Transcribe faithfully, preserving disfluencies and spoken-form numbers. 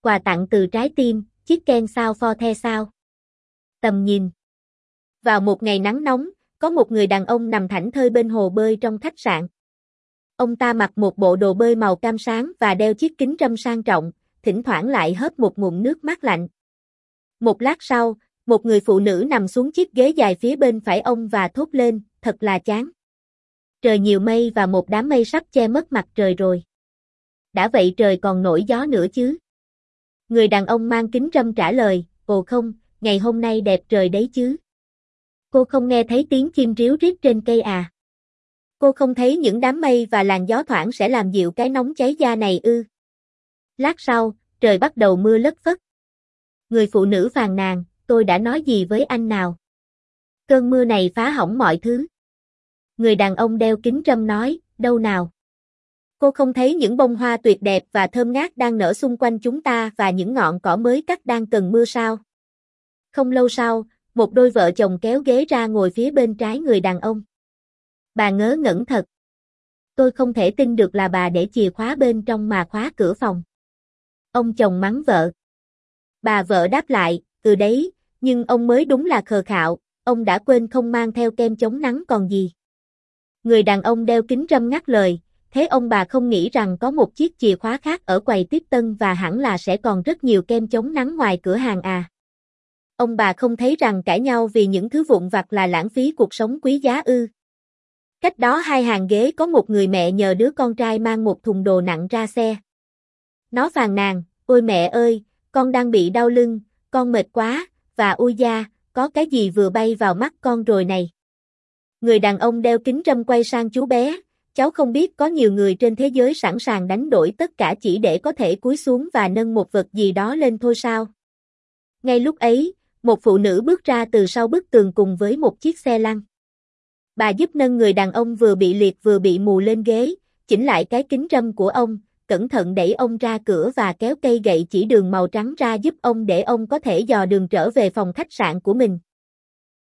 Quà tặng từ trái tim, Chicken sao for the sao. Tầm nhìn. Vào một ngày nắng nóng, có một người đàn ông nằm thảnh thơi bên hồ bơi trong khách sạn. Ông ta mặc một bộ đồ bơi màu cam sáng và đeo chiếc kính râm sang trọng, thỉnh thoảng lại hớp một ngụm nước mát lạnh. Một lát sau, một người phụ nữ nằm xuống chiếc ghế dài phía bên phải ông và thốt lên, thật là chán. Trời nhiều mây và một đám mây sắp che mất mặt trời rồi. Đã vậy trời còn nổi gió nữa chứ. Người đàn ông mang kính râm trả lời, ồ không, ngày hôm nay đẹp trời đấy chứ. Cô không nghe thấy tiếng chim ríu rít trên cây à? Cô không thấy những đám mây và làn gió thoảng sẽ làm dịu cái nóng cháy da này ư? Lát sau, trời bắt đầu mưa lất phất. Người phụ nữ phàn nàn, tôi đã nói gì với anh nào? Cơn mưa này phá hỏng mọi thứ. Người đàn ông đeo kính râm nói, đâu nào? Cô không thấy những bông hoa tuyệt đẹp và thơm ngát đang nở xung quanh chúng ta và những ngọn cỏ mới cắt đang cần mưa sao? Không lâu sau, một đôi vợ chồng kéo ghế ra ngồi phía bên trái người đàn ông. Bà ngớ ngẩn thật. Tôi không thể tin được là bà để chìa khóa bên trong mà khóa cửa phòng. Ông chồng mắng vợ. Bà vợ đáp lại, ừ đấy, nhưng ông mới đúng là khờ khạo, ông đã quên không mang theo kem chống nắng còn gì. Người đàn ông đeo kính râm ngắt lời, thế ông bà không nghĩ rằng có một chiếc chìa khóa khác ở quầy tiếp tân và hẳn là sẽ còn rất nhiều kem chống nắng ngoài cửa hàng à. Ông bà không thấy rằng cãi nhau vì những thứ vụn vặt là lãng phí cuộc sống quý giá ư. Cách đó hai hàng ghế có một người mẹ nhờ đứa con trai mang một thùng đồ nặng ra xe. Nó phàn nàn, ôi mẹ ơi, con đang bị đau lưng, con mệt quá, và ui da, có cái gì vừa bay vào mắt con rồi này. Người đàn ông đeo kính râm quay sang chú bé, cháu không biết có nhiều người trên thế giới sẵn sàng đánh đổi tất cả chỉ để có thể cúi xuống và nâng một vật gì đó lên thôi sao. Ngay lúc ấy, một phụ nữ bước ra từ sau bức tường cùng với một chiếc xe lăn. Bà giúp nâng người đàn ông vừa bị liệt vừa bị mù lên ghế, chỉnh lại cái kính râm của ông, cẩn thận đẩy ông ra cửa và kéo cây gậy chỉ đường màu trắng ra giúp ông để ông có thể dò đường trở về phòng khách sạn của mình.